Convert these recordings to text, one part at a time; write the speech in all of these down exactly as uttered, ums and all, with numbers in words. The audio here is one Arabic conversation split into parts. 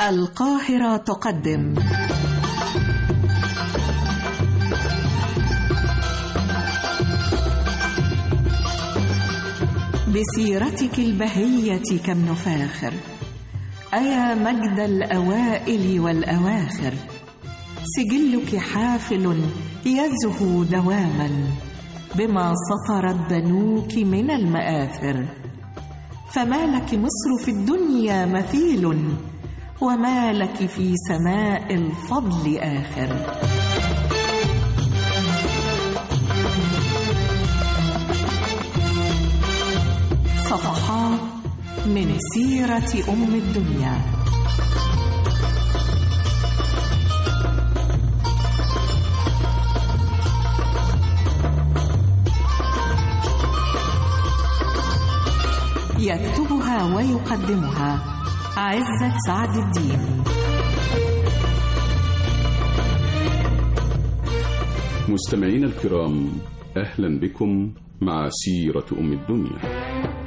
القاهرة تقدم بسيرتك البهية كم نفاخر، أيا مجد الأوائل والأواخر، سجلك حافل يزهو دواما بما سطرت بنوك من المآثر، فما لك مصر في الدنيا مثيل، وما لك في سماء الفضل آخر. صفحات من سيرة أم الدنيا. يكتبها ويقدمها عزت سعد الدين. مستمعين الكرام، أهلا بكم مع سيرة أم الدنيا.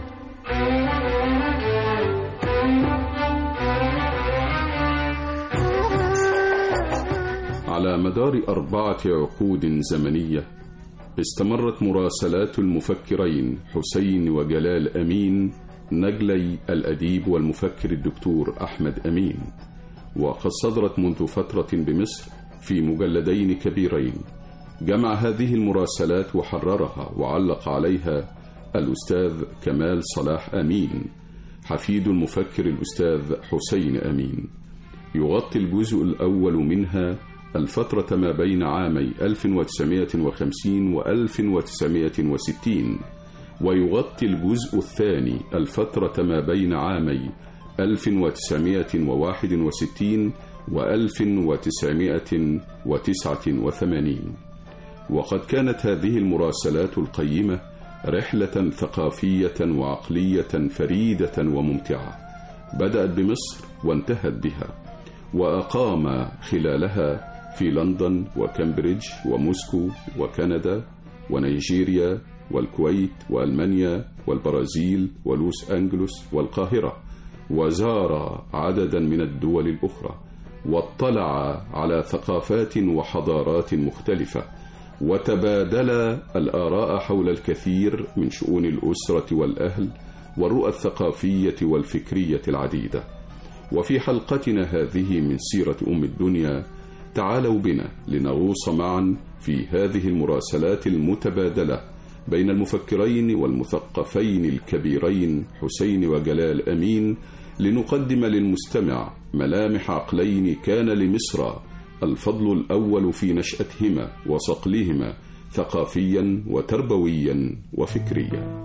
على مدار أربعة عقود زمنية استمرت مراسلات المفكرين حسين وجلال أمين نجلي الأديب والمفكر الدكتور أحمد أمين، وقد صدرت منذ فترة بمصر في مجلدين كبيرين. جمع هذه المراسلات وحررها وعلق عليها الأستاذ كمال صلاح أمين حفيد المفكر الأستاذ حسين أمين. يغطي الجزء الأول منها الفترة ما بين عامي ألف وتسعمائة وخمسين و ألف وتسعمائة وستين، ويغطي الجزء الثاني الفترة ما بين عامي ألف وتسعمائة وواحد وستين و ألف وتسعمائة وتسعة وثمانين. وقد كانت هذه المراسلات القيمة رحلة ثقافية وعقلية فريدة وممتعة، بدأت بمصر وانتهت بها، وأقام خلالها في لندن وكامبريدج وموسكو وكندا ونيجيريا والكويت وألمانيا والبرازيل ولوس أنجلوس والقاهرة، وزار عددا من الدول الأخرى، واطلع على ثقافات وحضارات مختلفة، وتبادل الآراء حول الكثير من شؤون الأسرة والأهل والرؤى الثقافية والفكرية العديدة. وفي حلقتنا هذه من سيرة أم الدنيا تعالوا بنا لنغوص معا في هذه المراسلات المتبادلة بين المفكرين والمثقفين الكبيرين حسين وجلال أمين، لنقدم للمستمع ملامح عقلين كان لمصر الفضل الأول في نشأتهما وصقلهما ثقافيا وتربويا وفكريا.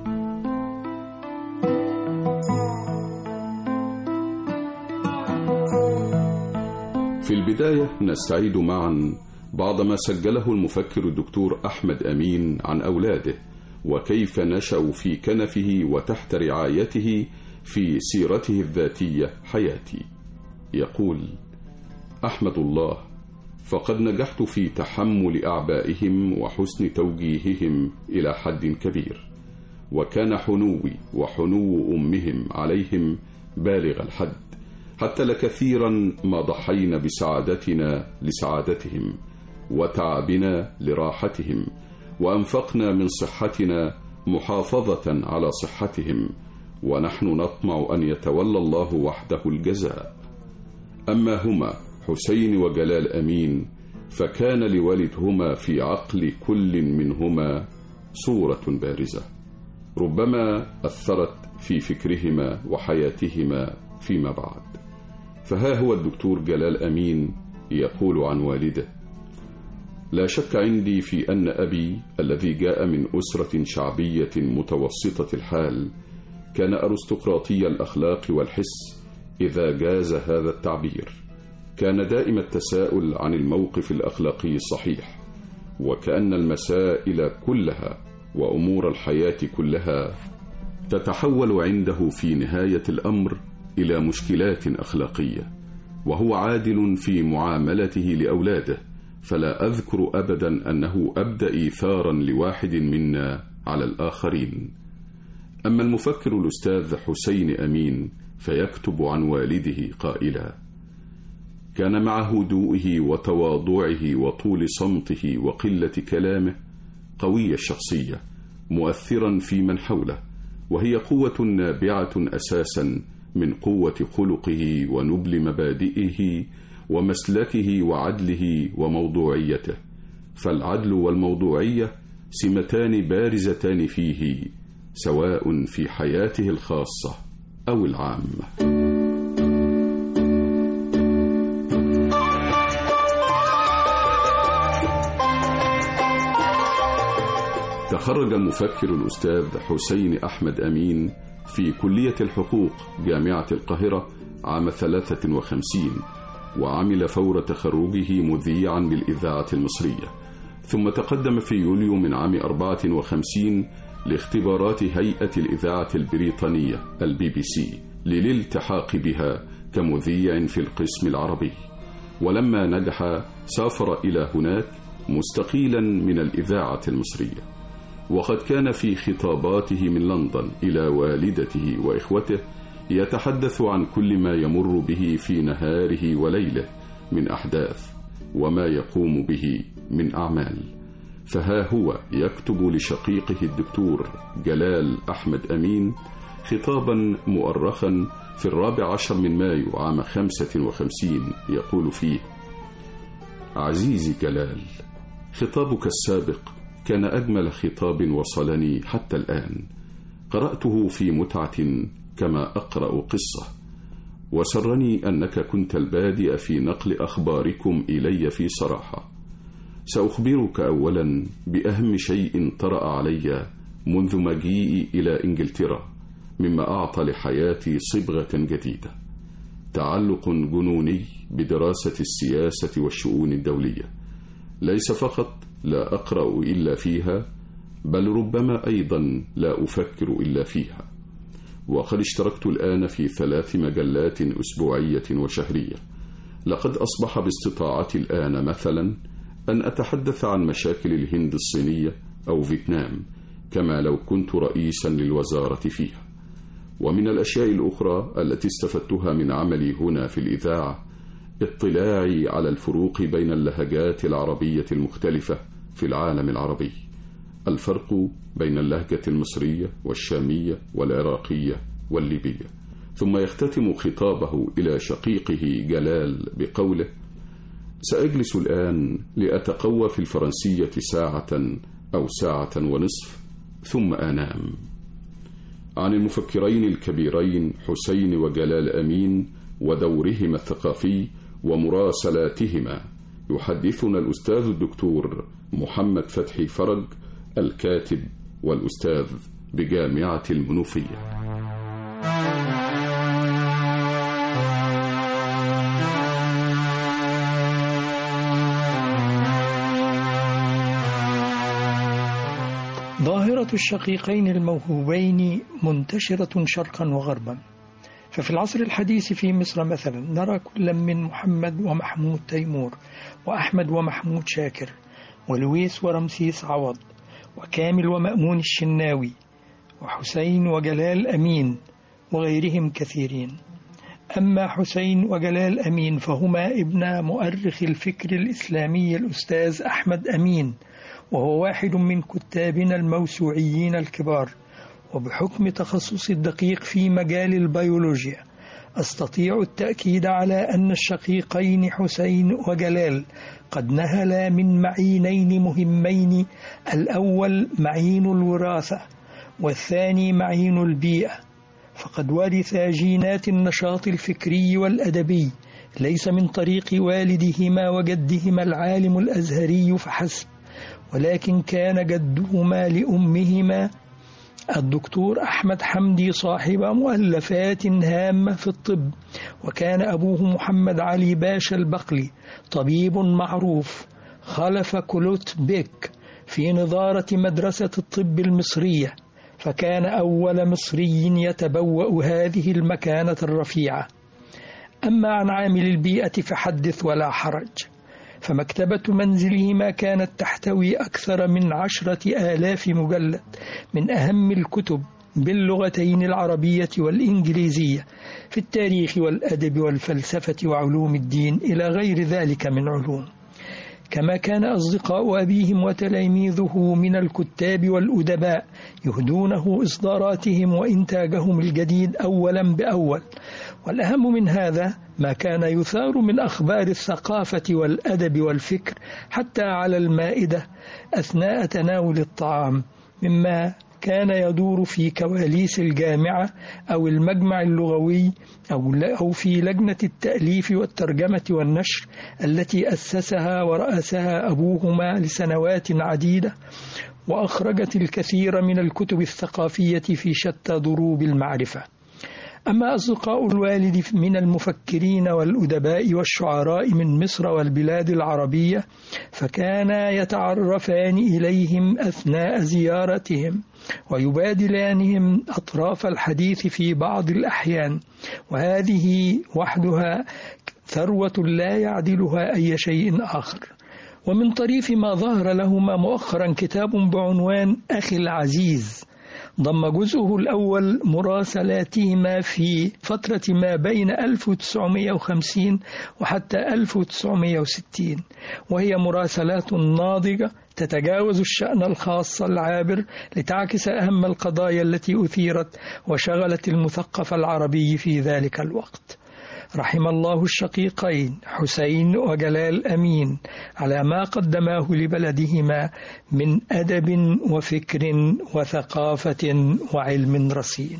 في البداية نستعيد معا بعض ما سجله المفكر الدكتور أحمد أمين عن أولاده، وكيف نشأوا في كنفه وتحت رعايته في سيرته الذاتية حياتي. يقول: أحمد الله، فقد نجحت في تحمل أعبائهم وحسن توجيههم إلى حد كبير، وكان حنوي وحنو أمهم عليهم بالغ الحد، حتى لكثيرا ما ضحينا بسعادتنا لسعادتهم وتعبنا لراحتهم، وأنفقنا من صحتنا محافظة على صحتهم، ونحن نطمع أن يتولى الله وحده الجزاء. أما هما حسين وجلال أمين فكان لوالدهما في عقل كل منهما صورة بارزة ربما أثرت في فكرهما وحياتهما فيما بعد. فها هو الدكتور جلال أمين يقول عن والده: لا شك عندي في أن أبي الذي جاء من أسرة شعبية متوسطة الحال كان أرستقراطي الأخلاق والحس، إذا جاز هذا التعبير. كان دائم التساؤل عن الموقف الأخلاقي الصحيح، وكأن المسائل كلها وأمور الحياة كلها تتحول عنده في نهاية الأمر إلى مشكلات أخلاقية، وهو عادل في معاملته لأولاده، فلا أذكر أبدا أنه أبدى إيثارا لواحد منا على الآخرين. أما المفكر الأستاذ حسين أمين فيكتب عن والده قائلا: كان مع هدوئه وتواضعه وطول صمته وقلة كلامه قوي الشخصية، مؤثرا في من حوله، وهي قوة نابعة أساسا من قوة خلقه ونبل مبادئه ومسلكه وعدله وموضوعيته، فالعدل والموضوعية سمتان بارزتان فيه، سواء في حياته الخاصة أو العامة. تخرج المفكر الأستاذ حسين أحمد أمين في كلية الحقوق جامعة القاهرة عام ثلاثة وخمسين، وعمل فور تخرجه مذيعا بالإذاعة المصرية، ثم تقدم في يوليو من عام أربعة وخمسين لاختبارات هيئة الإذاعة البريطانية البي بي سي للالتحاق بها كمذيع في القسم العربي، ولما نجح سافر إلى هناك مستقيلا من الإذاعة المصرية. وقد كان في خطاباته من لندن إلى والدته وإخوته يتحدث عن كل ما يمر به في نهاره وليله من أحداث وما يقوم به من أعمال، فها هو يكتب لشقيقه الدكتور جلال أحمد أمين خطابا مؤرخا في الرابع عشر من مايو عام خمسة وخمسين يقول فيه: عزيزي جلال، خطابك السابق كان أجمل خطاب وصلني حتى الآن، قرأته في متعة كما أقرأ قصة، وسرني أنك كنت البادئ في نقل أخباركم إلي في صراحة. سأخبرك أولا بأهم شيء طرأ علي منذ مجيئي إلى إنجلترا، مما أعطى لحياتي صبغة جديدة، تعلق جنوني بدراسة السياسة والشؤون الدولية، ليس فقط لا أقرأ إلا فيها، بل ربما أيضا لا أفكر إلا فيها. وقد اشتركت الآن في ثلاث مجلات أسبوعية وشهرية. لقد أصبح باستطاعتي الآن مثلا أن أتحدث عن مشاكل الهند الصينية أو فيتنام كما لو كنت رئيسا للوزارة فيها. ومن الأشياء الأخرى التي استفدتها من عملي هنا في الإذاعة اطلاعي على الفروق بين اللهجات العربية المختلفة في العالم العربي، الفرق بين اللهجة المصرية والشامية والعراقية والليبية. ثم يختتم خطابه إلى شقيقه جلال بقوله: سأجلس الآن لأتقوى في الفرنسية ساعة أو ساعة ونصف ثم أنام. عن المفكرين الكبيرين حسين وجلال أمين ودورهما الثقافي ومراسلاتهما يحدثنا الأستاذ الدكتور محمد فتحي فرج، الكاتب والأستاذ بجامعة المنوفية. ظاهرة الشقيقين الموهوبين منتشرة شرقا وغربا، ففي العصر الحديث في مصر مثلا نرى كل من محمد ومحمود تيمور، وأحمد ومحمود شاكر، ولويس ورمسيس عوض، وكامل ومأمون الشناوي، وحسين وجلال أمين، وغيرهم كثيرين. أما حسين وجلال أمين فهما ابن مؤرخ الفكر الإسلامي الأستاذ أحمد أمين، وهو واحد من كتابنا الموسوعيين الكبار، وبحكم تخصص الدقيق في مجال البيولوجيا أستطيع التأكيد على أن الشقيقين حسين وجلال قد نهلا من معينين مهمين، الأول معين الوراثة والثاني معين البيئة، فقد ورثا جينات النشاط الفكري والأدبي ليس من طريق والدهما وجدهما العالم الأزهري فحسب، ولكن كان جدهما لأمهما الدكتور أحمد حمدي صاحب مؤلفات هامة في الطب، وكان أبوه محمد علي باشا البقلي طبيب معروف خلف كلوت بيك في نظارة مدرسة الطب المصرية، فكان أول مصري يتبوأ هذه المكانة الرفيعة. أما عن عامل البيئة فحدث ولا حرج، فمكتبة منزلهما كانت تحتوي أكثر من عشرة آلاف مجلد من أهم الكتب باللغتين العربية والإنجليزية في التاريخ والأدب والفلسفة وعلوم الدين إلى غير ذلك من علوم. كما كان أصدقاء أبيهم وتلاميذه من الكتاب والأدباء يهدونه إصداراتهم وإنتاجهم الجديد أولا بأول. والأهم من هذا ما كان يثار من أخبار الثقافة والأدب والفكر حتى على المائدة أثناء تناول الطعام، مما كان يدور في كواليس الجامعة أو المجمع اللغوي أو في لجنة التأليف والترجمة والنشر التي أسسها ورأسها أبوهما لسنوات عديدة، وأخرجت الكثير من الكتب الثقافية في شتى ضروب المعرفة. أما أصدقاء الوالد من المفكرين والأدباء والشعراء من مصر والبلاد العربية فكانا يتعرفان إليهم أثناء زيارتهم ويبادلانهم أطراف الحديث في بعض الأحيان، وهذه وحدها ثروة لا يعدلها أي شيء آخر. ومن طريف ما ظهر لهما مؤخرا كتاب بعنوان أخي العزيز ضم جزءه الأول مراسلاتهما في فترة ما بين ألف وتسعمائة وخمسين وحتى ألف وتسعمائة وستين، وهي مراسلات ناضجة تتجاوز الشأن الخاص العابر لتعكس أهم القضايا التي أثيرت وشغلت المثقف العربي في ذلك الوقت. رحم الله الشقيقين حسين وجلال أمين على ما قدماه لبلدهما من أدب وفكر وثقافة وعلم رصين.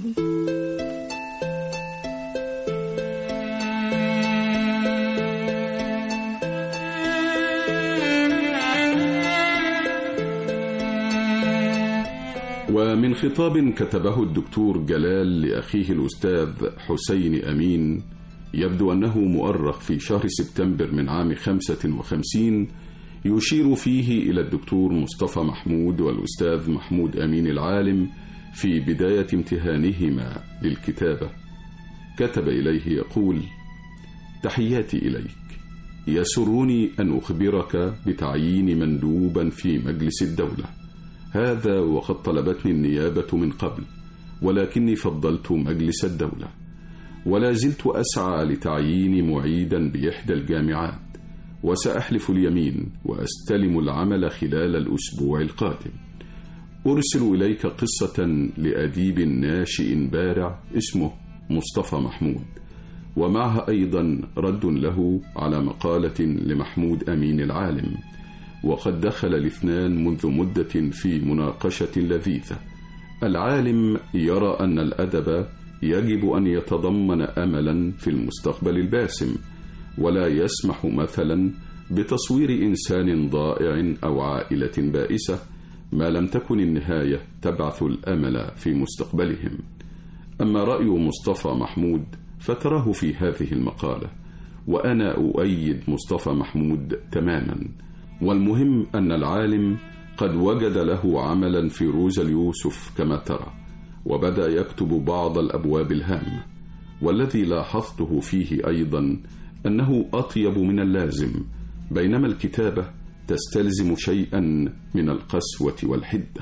ومن خطاب كتبه الدكتور جلال لأخيه الأستاذ حسين أمين يبدو أنه مؤرخ في شهر سبتمبر من عام خمسة وخمسين يشير فيه إلى الدكتور مصطفى محمود والأستاذ محمود أمين العالم في بداية امتهانهما للكتابة. كتب إليه يقول: تحياتي إليك، يسرني أن أخبرك بتعيين مندوبا في مجلس الدولة، هذا وقد طلبتني النيابة من قبل، ولكني فضلت مجلس الدولة، ولا زلت أسعى لتعيين معيدا بإحدى الجامعات، وسأحلف اليمين وأستلم العمل خلال الأسبوع القادم. أرسل إليك قصة لأديب ناشئ بارع اسمه مصطفى محمود، ومعها أيضا رد له على مقالة لمحمود أمين العالم، وقد دخل الاثنان منذ مدة في مناقشة لذيذة. العالم يرى أن الأدب يجب أن يتضمن أملا في المستقبل الباسم، ولا يسمح مثلا بتصوير إنسان ضائع أو عائلة بائسة ما لم تكن النهاية تبعث الأمل في مستقبلهم. أما رأي مصطفى محمود فتراه في هذه المقالة، وأنا أؤيد مصطفى محمود تماما. والمهم أن العالم قد وجد له عملا في روز اليوسف كما ترى، وبدأ يكتب بعض الأبواب الهامة، والذي لاحظته فيه أيضا أنه أطيب من اللازم، بينما الكتابة تستلزم شيئا من القسوة والحدة.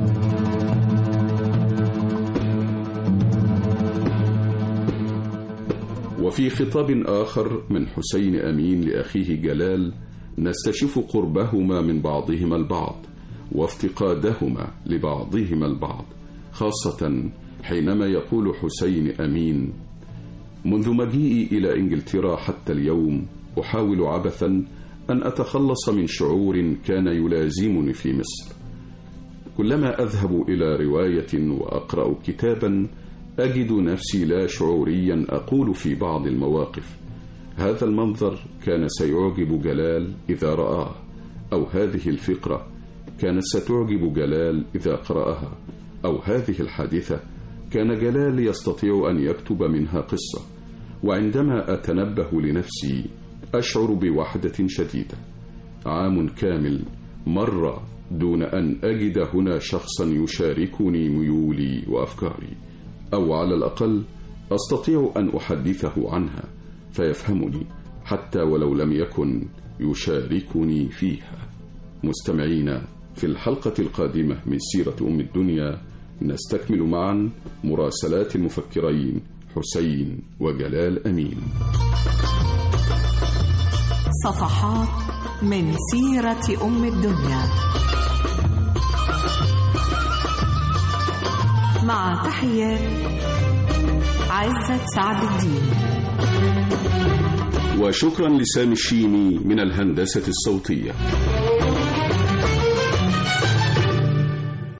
وفي خطاب آخر من حسين أمين لأخيه جلال نستشف قربهما من بعضهما البعض وافتقادهما لبعضهما البعض، خاصة حينما يقول حسين أمين: منذ مجيئي إلى إنجلترا حتى اليوم أحاول عبثا أن أتخلص من شعور كان يلازمني في مصر. كلما أذهب إلى رواية وأقرأ كتابا أجد نفسي لا شعوريا أقول في بعض المواقف: هذا المنظر كان سيعجب جلال إذا رآه، أو هذه الفقرة كانت ستعجب جلال إذا قرأها، أو هذه الحادثة كان جلال يستطيع أن يكتب منها قصة. وعندما أتنبه لنفسي أشعر بوحدة شديدة. عام كامل مر دون أن أجد هنا شخصا يشاركني ميولي وأفكاري، أو على الأقل أستطيع أن أحدثه عنها فيفهمني حتى ولو لم يكن يشاركني فيها. مستمعينا، في الحلقة القادمة من سيرة أم الدنيا نستكمل معا مراسلات المفكرين حسين وجلال أمين. صفحات من سيرة أم الدنيا، مع تحيات عزت سعد الدين. وشكرا لسامي الشيمي من الهندسة الصوتية.